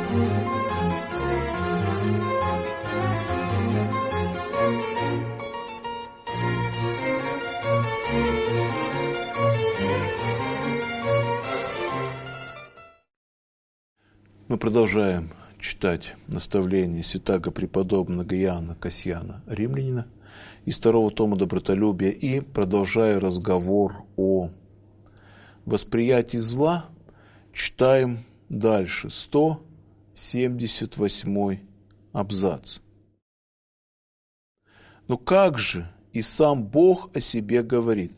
Мы продолжаем читать наставления святаго преподобного Иоанна Кассиана Римлянина из второго тома «Добротолюбия» и продолжая разговор о восприятии зла, читаем дальше 178 абзац. «Но как же и сам Бог о себе говорит?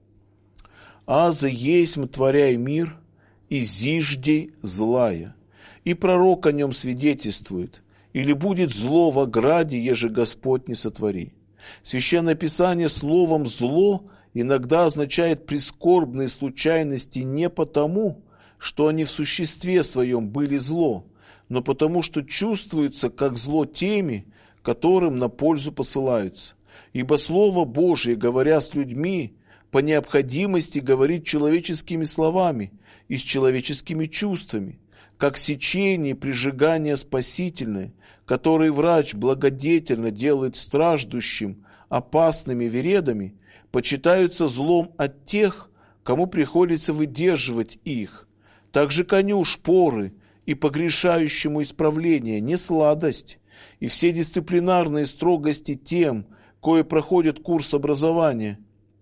Аза есмь творяй мир, и зиждей злая, и пророк о нем свидетельствует, или будет зло в ограде, еже Господь не сотвори». Священное Писание словом «зло» иногда означает прискорбные случайности не потому, что они в существе своем были зло, но потому, что чувствуются как зло теми, которым на пользу посылаются. Ибо Слово Божие, говоря с людьми, по необходимости говорит человеческими словами и с человеческими чувствами, как сечение и прижигание спасительное, которые врач благодетельно делает страждущим опасными вередами, почитаются злом от тех, кому приходится выдерживать их. Также коню шпоры и погрешающему исправление не сладость, и все дисциплинарные строгости тем, кое проходят курс образования,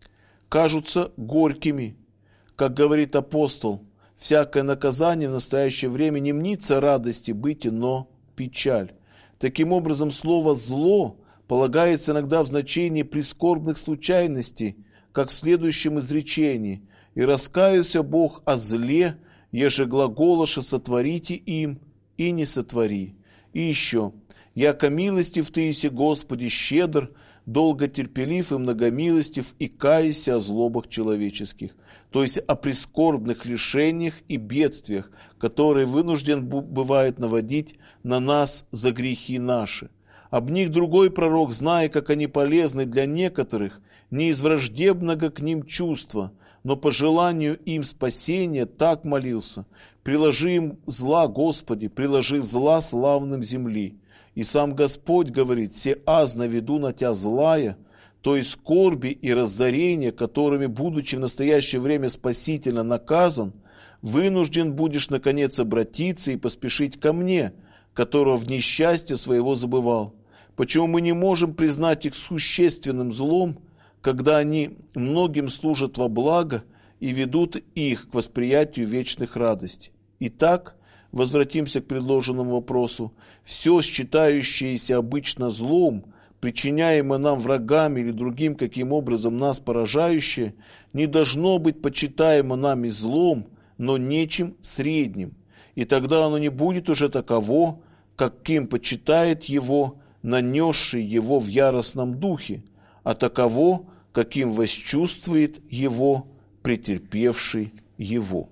кажутся горькими. Как говорит апостол, всякое наказание в настоящее время не мнится радости быти, но печаль. Таким образом, слово «зло» полагается иногда в значении прискорбных случайностей, как в следующем изречении: «И раскаялся Бог о зле, еже глаголоша сотворите им, и не сотвори». И еще: «Яко милостив ты иси, Господи, щедр, долго терпелив и многомилостив, и кайся о злобах человеческих». То есть о прискорбных лишениях и бедствиях, которые вынужден бывает наводить на нас за грехи наши. Об них другой пророк, зная, как они полезны для некоторых, не из враждебного к ним чувства, но по желанию им спасения, так молился: «Приложи им зла, Господи, приложи зла славным земли». И сам Господь говорит: «Се аз наведу на тебя злая», то есть скорби и разорения, которыми, будучи в настоящее время спасительно наказан, вынужден будешь, наконец, обратиться и поспешить ко мне, которого в несчастье своего забывал. Почему мы не можем признать их существенным злом, когда они многим служат во благо и ведут их к восприятию вечных радостей? Итак, возвратимся к предложенному вопросу. Все, считающееся обычно злом, причиняемое нам врагами или другим каким образом нас поражающее, не должно быть почитаемо нами злом, но нечем средним. И тогда оно не будет уже таково, каким почитает его, нанесший его в яростном духе, а таково, каким восчувствует его, претерпевший его.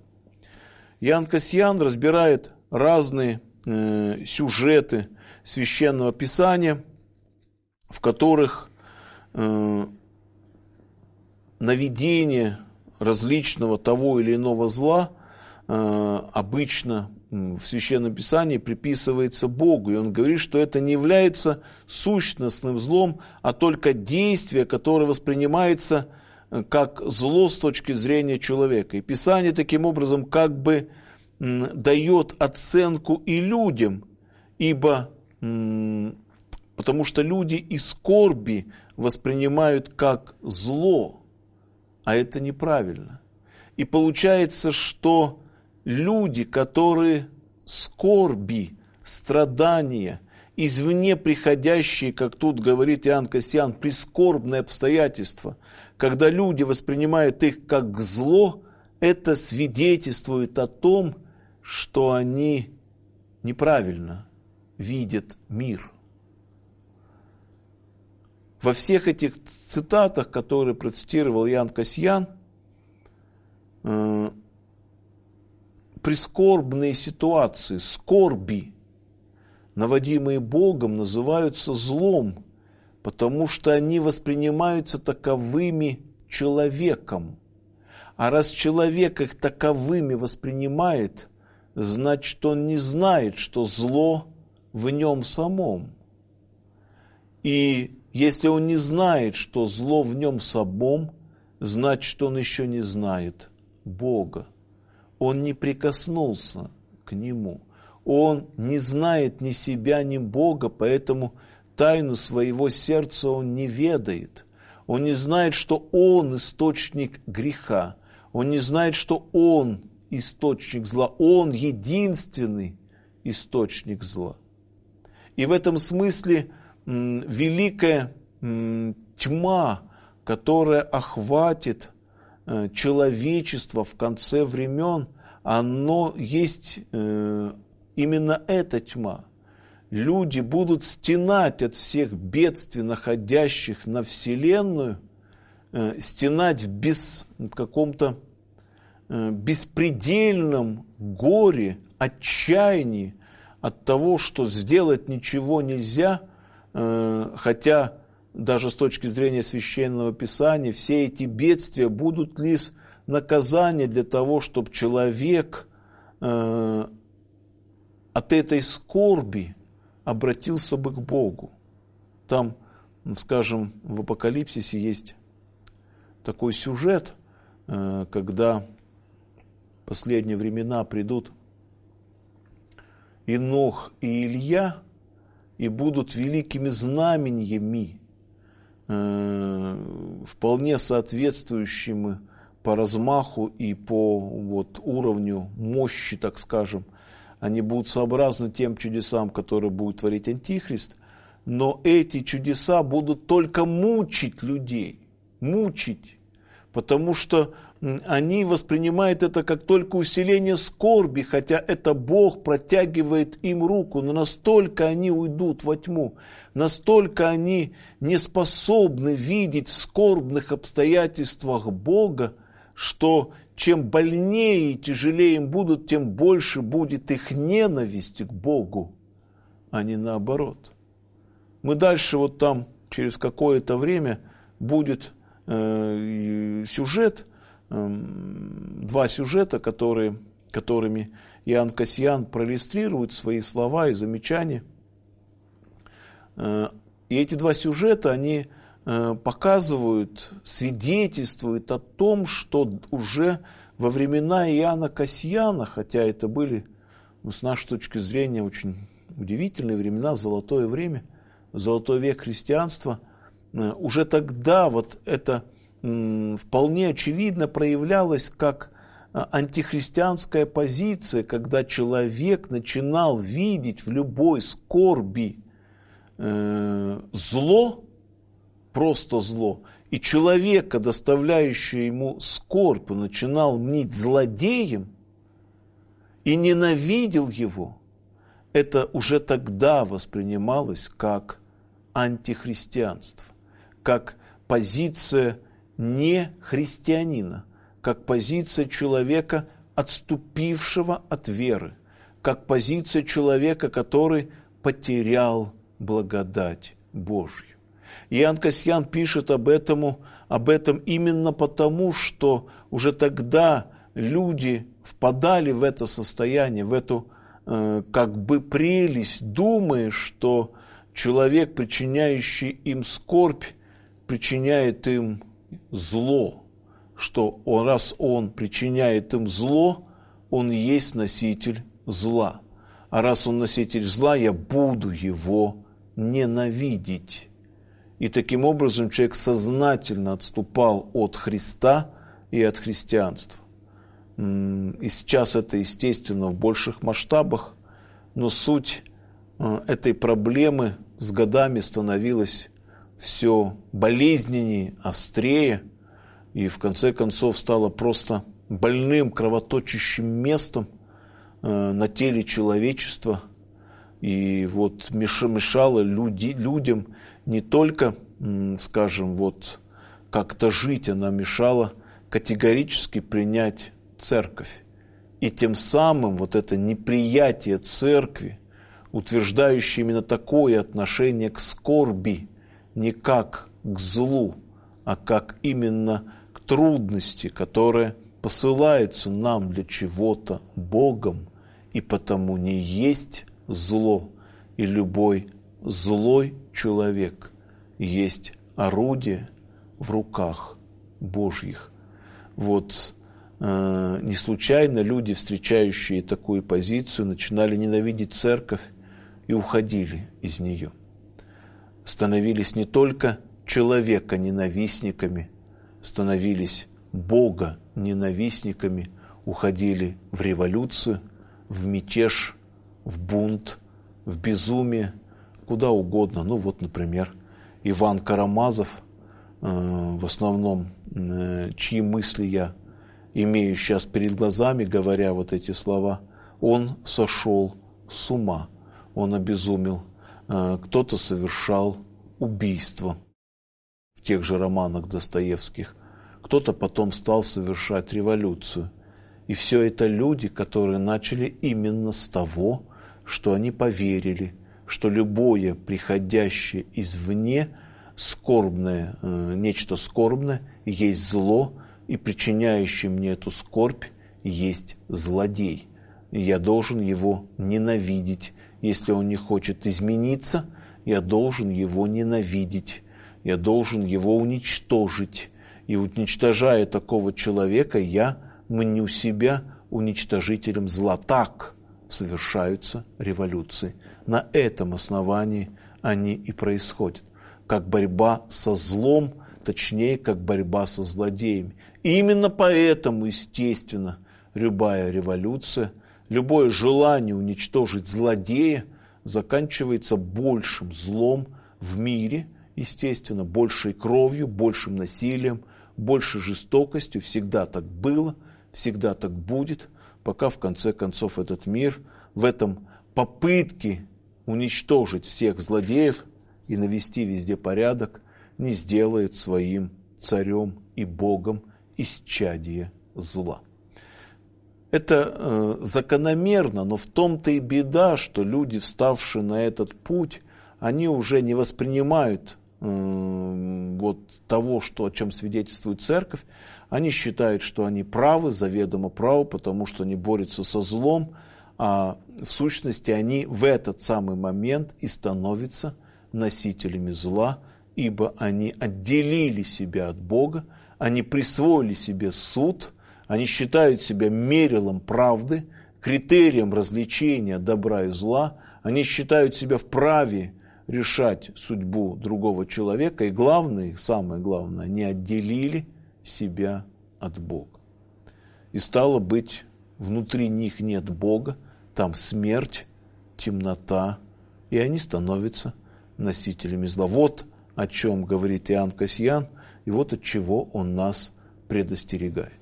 Иоанн Кассиан разбирает разные сюжеты Священного Писания, в которых наведение различного того или иного зла обычно в Священном Писании приписывается Богу. И он говорит, что это не является сущностным злом, а только действие, которое воспринимается как зло с точки зрения человека. И Писание таким образом как бы дает оценку и людям, ибо потому что люди и скорби воспринимают как зло, а это неправильно. И получается, что люди, которые скорби, страдания, извне приходящие, как тут говорит Иоанн Кассиан, прискорбные обстоятельства, когда люди воспринимают их как зло, это свидетельствует о том, что они неправильно видят мир. Во всех этих цитатах, которые процитировал Иоанн Кассиан, прискорбные ситуации, скорби, наводимые Богом, называются злом, потому что они воспринимаются таковыми человеком. А раз человек их таковыми воспринимает, значит, он не знает, что зло в нем самом. И если он не знает, что зло в нем самом, значит, он еще не знает Бога. Он не прикоснулся к Нему. Он не знает ни себя, ни Бога, поэтому тайну своего сердца он не ведает. Он не знает, что он источник греха. Он не знает, что он источник зла. Он единственный источник зла. И в этом смысле великая тьма, которая охватит человечество в конце времен, оно есть именно эта тьма. Люди будут стенать от всех бедствий, находящих на Вселенную, стенать в каком-то беспредельном горе, отчаянии от того, что сделать ничего нельзя, хотя даже с точки зрения Священного Писания все эти бедствия будут лишь наказание для того, чтобы человек от этой скорби обратился бы к Богу. Там, скажем, в Апокалипсисе есть такой сюжет, когда в последние времена придут Енох и Илья и будут великими знамениями, вполне соответствующими по размаху и по уровню мощи, так скажем. Они будут сообразны тем чудесам, которые будет творить Антихрист, но эти чудеса будут только мучить людей, мучить, потому что они воспринимают это как только усиление скорби, хотя это Бог протягивает им руку, но настолько они уйдут во тьму, настолько они не способны видеть в скорбных обстоятельствах Бога, что чем больнее и тяжелее им будут, тем больше будет их ненависть к Богу, а не наоборот. Мы дальше там через какое-то время будет сюжет, два сюжета, которыми Иоанн Кассиан проиллюстрирует свои слова и замечания. И эти два сюжета, они показывают, свидетельствуют о том, что уже во времена Иоанна Кассиана, хотя это были, с нашей точки зрения, очень удивительные времена, золотое время, золотой век христианства, уже тогда это вполне очевидно проявлялось как антихристианская позиция, когда человек начинал видеть в любой скорби зло, просто зло, и человека, доставляющего ему скорбь, он начинал мнить злодеем и ненавидел его. Это уже тогда воспринималось как антихристианство, как позиция не христианина, как позиция человека, отступившего от веры, как позиция человека, который потерял благодать Божью. Иоанн Кассиан пишет об этом именно потому, что уже тогда люди впадали в это состояние, в эту прелесть, думая, что человек, причиняющий им скорбь, причиняет им зло, что раз он причиняет им зло, он и есть носитель зла. А раз он носитель зла, я буду его ненавидеть. И таким образом человек сознательно отступал от Христа и от христианства. И сейчас это, естественно, в больших масштабах, но суть этой проблемы с годами становилась все болезненнее, острее, и в конце концов стала просто больным, кровоточащим местом на теле человечества. И мешало людям не только, скажем, как-то жить, она мешала категорически принять церковь. И тем самым это неприятие церкви, утверждающее именно такое отношение к скорби, не как к злу, а как именно к трудности, которая посылается нам для чего-то Богом, и потому не есть зло, и любой злой человек есть орудие в руках Божьих. Вот не случайно люди, встречающие такую позицию, начинали ненавидеть церковь и уходили из нее. Становились не только человека-ненавистниками, становились Бога-ненавистниками, уходили в революцию, в мятеж, в бунт, в безумие, куда угодно. Ну вот, например, Иван Карамазов, в основном, чьи мысли я имею сейчас перед глазами, говоря вот эти слова, он сошел с ума, он обезумел. Кто-то совершал убийство в тех же романах Достоевских, кто-то потом стал совершать революцию. И все это люди, которые начали именно с того, что они поверили, что любое приходящее извне, скорбное, нечто скорбное, есть зло, и причиняющий мне эту скорбь есть злодей. И я должен его ненавидеть. Если он не хочет измениться, я должен его ненавидеть. Я должен его уничтожить. И уничтожая такого человека, я мню себя уничтожителем зла. Так совершаются революции. На этом основании они и происходят. Как борьба со злом, точнее, как борьба со злодеями. И именно поэтому, естественно, любая революция, любое желание уничтожить злодея заканчивается большим злом в мире, естественно, большей кровью, большим насилием, большей жестокостью. Всегда так было, всегда так будет, пока в конце концов этот мир в этом попытке уничтожить всех злодеев и навести везде порядок не сделает своим царем и Богом исчадие зла. Это закономерно, но в том-то и беда, что люди, вставшие на этот путь, они уже не воспринимают вот того, о чем свидетельствует церковь. Они считают, что они правы, заведомо правы, потому что они борются со злом, а в сущности они в этот самый момент и становятся носителями зла, ибо они отделили себя от Бога, они присвоили себе суд, они считают себя мерилом правды, критерием различения добра и зла, они считают себя вправе решать судьбу другого человека, и главное, самое главное, они отделили себя от Бога. И стало быть, внутри них нет Бога, там смерть, темнота, и они становятся носителями зла. Вот о чем говорит Иоанн Кассиан, и вот от чего он нас предостерегает.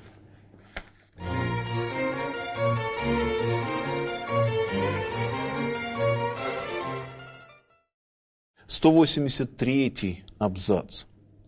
«183-й абзац».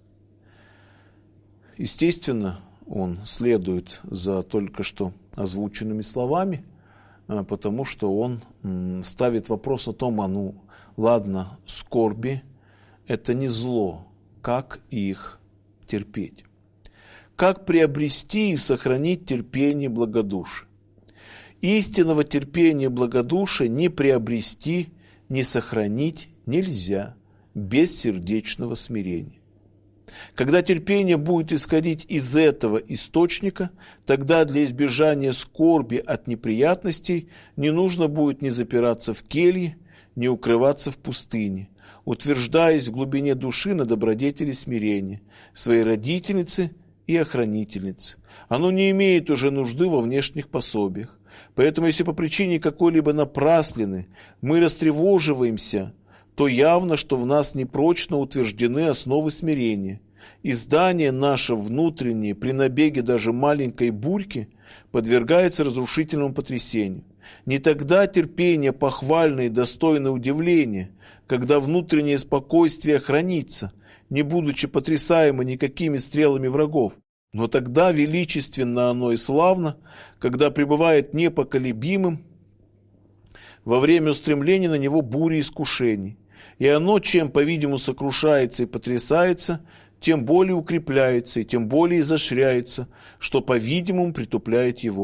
Естественно, он следует за только что озвученными словами, потому что он ставит вопрос о том, ладно, скорби – это не зло, как их терпеть? Как приобрести и сохранить терпение и благодушие? Истинного терпения и благодушия не приобрести, не сохранить нельзя без сердечного смирения. Когда терпение будет исходить из этого источника, тогда для избежания скорби от неприятностей не нужно будет ни запираться в келье, ни укрываться в пустыне, утверждаясь в глубине души на добродетели смирения, своей родительницы и охранительницы. Оно не имеет уже нужды во внешних пособиях. Поэтому, если по причине какой-либо напраслины мы растревоживаемся, то явно, что в нас непрочно утверждены основы смирения, и здание наше внутреннее при набеге даже маленькой бурьки подвергается разрушительному потрясению. Не тогда терпение похвально и достойно удивления, когда внутреннее спокойствие хранится, не будучи потрясаемо никакими стрелами врагов, но тогда величественно оно и славно, когда пребывает непоколебимым во время устремления на него бури искушений. И оно, чем, по-видимому, сокрушается и потрясается, тем более укрепляется и тем более изощряется, что, по-видимому, притупляет его.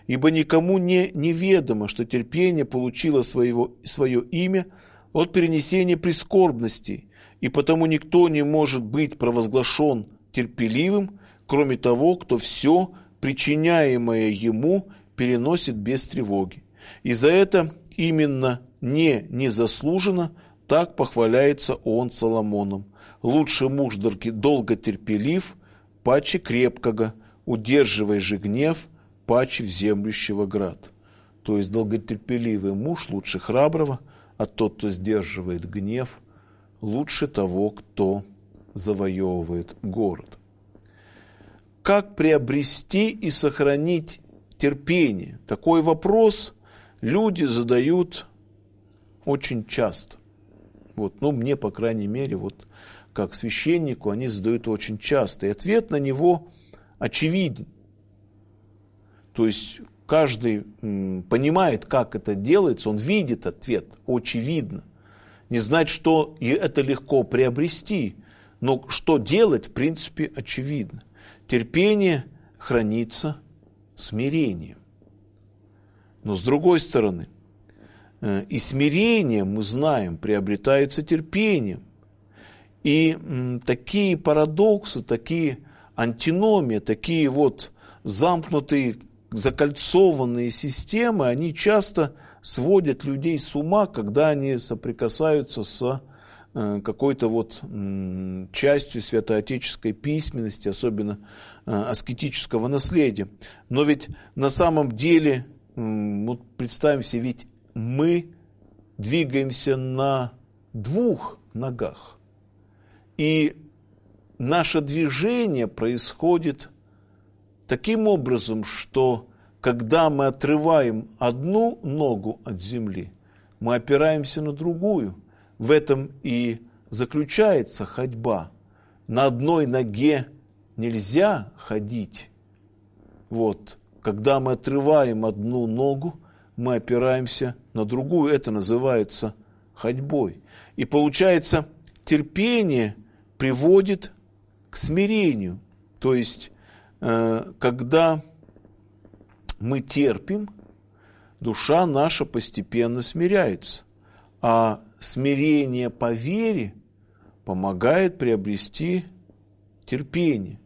ибо никому не неведомо, что терпение получило свое имя от перенесения прискорбностей, и потому никто не может быть провозглашен терпеливым, кроме того, кто все, причиняемое ему, переносит без тревоги. И за это именно незаслуженно так похваляется он Соломоном. Лучше муж долготерпелив, паче крепкого, удерживай же гнев, паче вземлющего град. То есть долготерпеливый муж лучше храброго, а тот, кто сдерживает гнев, лучше того, кто завоевывает город. Как приобрести и сохранить терпение? Такой вопрос люди задают очень часто. Мне, по крайней мере, как священнику, они задают очень часто. И ответ на него очевиден. То есть каждый понимает, как это делается, он видит ответ, очевидно. Не знать, что и это легко приобрести, но что делать, в принципе, очевидно. Терпение хранится смирением. Но с другой стороны, и смирение, мы знаем, приобретается терпением. И такие парадоксы, такие антиномии, такие замкнутые, закольцованные системы, они часто сводят людей с ума, когда они соприкасаются с какой-то частью святоотеческой письменности, особенно аскетического наследия. Но ведь на самом деле, представим себе, ведь мы двигаемся на двух ногах. И наше движение происходит таким образом, что когда мы отрываем одну ногу от земли, мы опираемся на другую. В этом и заключается ходьба. На одной ноге нельзя ходить. Когда мы отрываем одну ногу, мы опираемся на другую. Это называется ходьбой. И получается, терпение приводит к смирению. То есть, когда мы терпим, душа наша постепенно смиряется. А смирение по вере помогает приобрести терпение.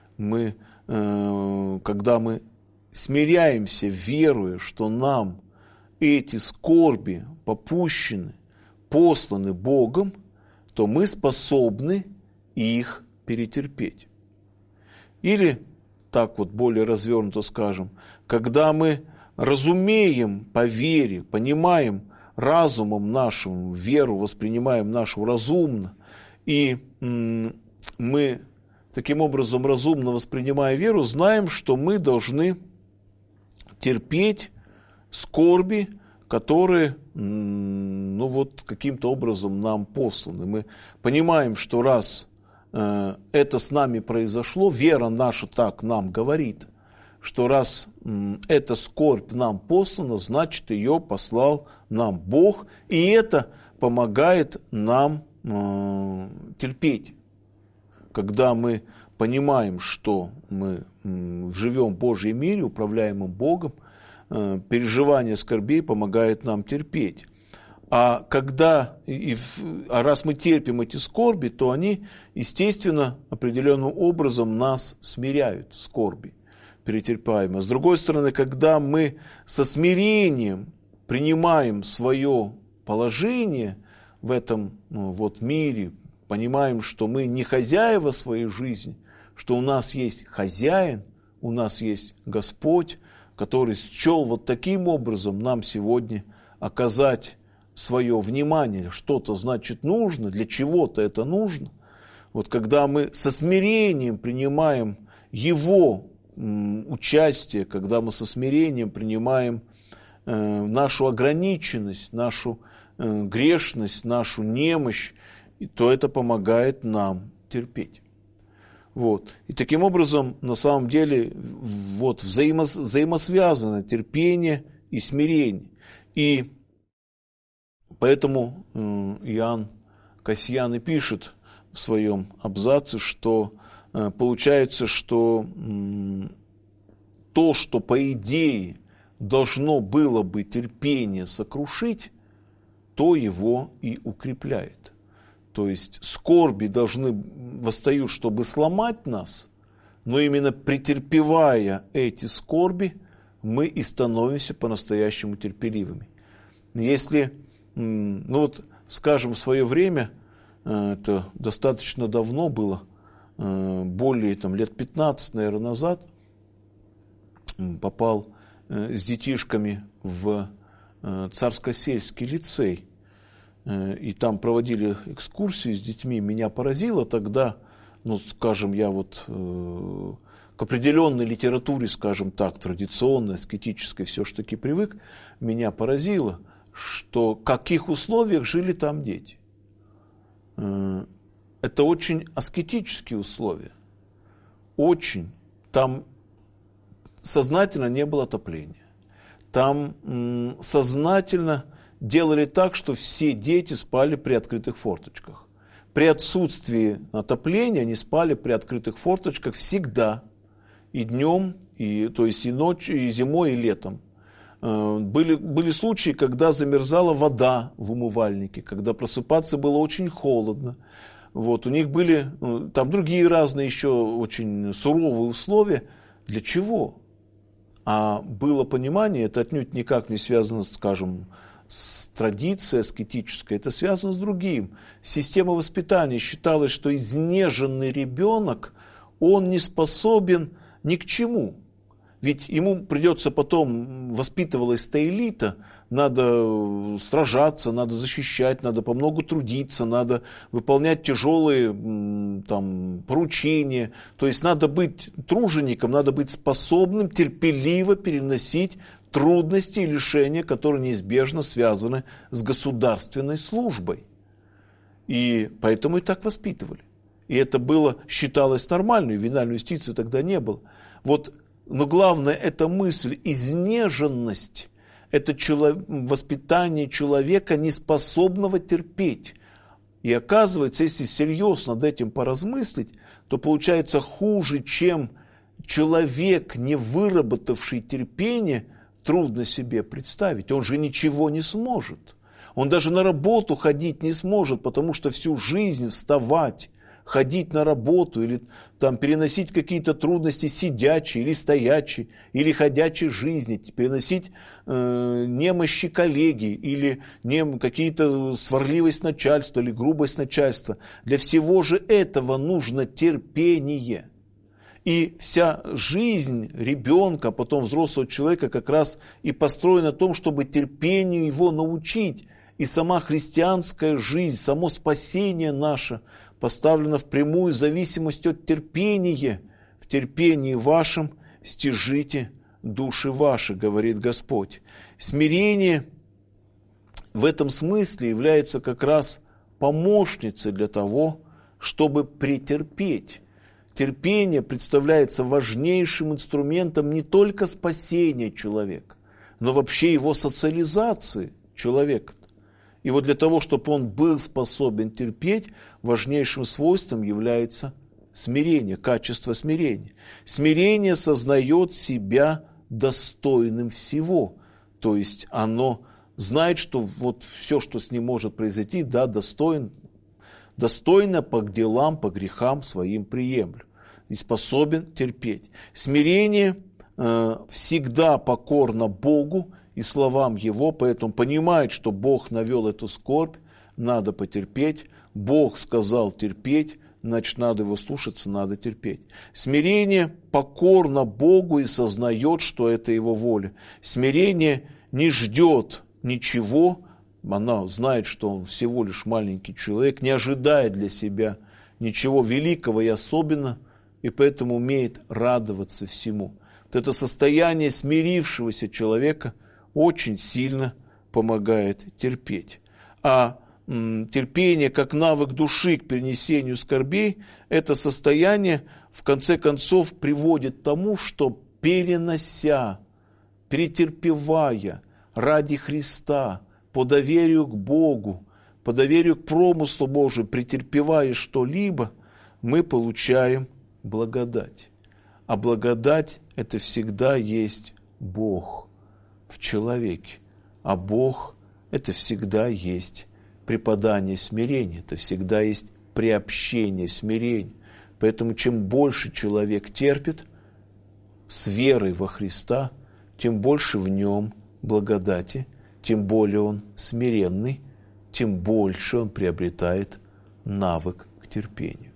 Когда мы смиряемся, веруя, что нам эти скорби попущены, посланы Богом, то мы способны их перетерпеть. Или, так более развернуто скажем, когда мы разумеем по вере, понимаем разумом нашим, веру воспринимаем нашу разумно, и мы таким образом, разумно воспринимая веру, знаем, что мы должны терпеть скорби, которые каким-то образом нам посланы. Мы понимаем, что раз это с нами произошло, вера наша так нам говорит, что раз эта скорбь нам послана, значит, ее послал нам Бог, и это помогает нам терпеть. Когда мы понимаем, что мы живем в Божьем мире, управляемом Богом, переживание скорбей помогает нам терпеть. А раз мы терпим эти скорби, то они, естественно, определенным образом нас смиряют, скорби перетерпаемые. С другой стороны, когда мы со смирением принимаем свое положение в этом мире, понимаем, что мы не хозяева своей жизни, что у нас есть хозяин, у нас есть Господь, который счел таким образом нам сегодня оказать свое внимание. Что-то значит нужно, для чего-то это нужно. Когда мы со смирением принимаем Его участие, когда мы со смирением принимаем нашу ограниченность, нашу грешность, нашу немощь, то это помогает нам терпеть. И таким образом, на самом деле, взаимосвязано терпение и смирение. И поэтому Иоанн Кассиан и пишет в своем абзаце, что получается, что то, что по идее должно было бы терпение сокрушить, то его и укрепляет. То есть скорби восстают, чтобы сломать нас, но именно претерпевая эти скорби, мы и становимся по-настоящему терпеливыми. Если, скажем, в свое время, это достаточно давно было, более лет 15, наверное, назад, попал с детишками в Царско-сельский лицей. И там проводили экскурсии с детьми. Меня поразило тогда, я к определенной литературе, скажем так, традиционной, аскетической, все-таки привык. Меня поразило, в каких условиях жили там дети. Это очень аскетические условия. Очень. Там сознательно не было отопления. Там сознательно делали так, что все дети спали при открытых форточках. При отсутствии отопления они спали при открытых форточках всегда. И днем, и ночью, и зимой, и летом. Были случаи, когда замерзала вода в умывальнике, когда просыпаться было очень холодно. У них были там другие разные еще очень суровые условия. Для чего? А было понимание, это отнюдь никак не связано, скажем, с традицией аскетической, это связано с другим. Система воспитания считалась, что изнеженный ребенок, он не способен ни к чему. Ведь ему придется потом, воспитывалась та элита, надо сражаться, надо защищать, надо помногу трудиться, надо выполнять тяжелые поручения. То есть надо быть тружеником, надо быть способным терпеливо переносить трудности и лишения, которые неизбежно связаны с государственной службой. И поэтому и так воспитывали. И это считалось нормальной, ювенальной юстиции тогда не было. Но главное, это мысль, изнеженность, это воспитание человека, неспособного терпеть. И оказывается, если серьезно над этим поразмыслить, то получается хуже, чем человек, не выработавший терпение, трудно себе представить. Он же ничего не сможет. Он даже на работу ходить не сможет, потому что всю жизнь вставать, ходить на работу или переносить какие-то трудности сидячие или стоячие, или ходячей жизни, переносить немощи коллеги или какие-то сварливость начальства или грубость начальства. Для всего же этого нужно терпение. И вся жизнь ребенка, потом взрослого человека как раз и построена на том, чтобы терпению его научить. И сама христианская жизнь, само спасение наше поставлено в прямую зависимость от терпения. В терпении вашем стяжите души ваши, говорит Господь. Смирение в этом смысле является как раз помощницей для того, чтобы претерпеть. Терпение представляется важнейшим инструментом не только спасения человека, но вообще его социализации человека. И для того, чтобы он был способен терпеть, важнейшим свойством является смирение, качество смирения. Смирение сознает себя достойным всего. То есть оно знает, что все, что с ним может произойти, достойно по делам, по грехам своим приемлю. И способен терпеть. Смирение всегда покорно Богу и словам Его, поэтому понимает, что Бог навел эту скорбь, надо потерпеть. Бог сказал терпеть, значит, надо Его слушаться, надо терпеть. Смирение покорно Богу и сознает, что это Его воля. Смирение не ждет ничего, она знает, что он всего лишь маленький человек, не ожидает для себя ничего великого и особенного, и поэтому умеет радоваться всему. Это состояние смирившегося человека очень сильно помогает терпеть. А терпение как навык души к перенесению скорбей, это состояние в конце концов приводит к тому, что перенося, претерпевая ради Христа, по доверию к Богу, по доверию к промыслу Божию, претерпевая что-либо, мы получаем благодать. А благодать – это всегда есть Бог. в человеке. А Бог – это всегда есть преподание смирения, это всегда есть приобщение смирения. Поэтому чем больше человек терпит с верой во Христа, тем больше в нем благодати, тем более он смиренный, тем больше он приобретает навык к терпению.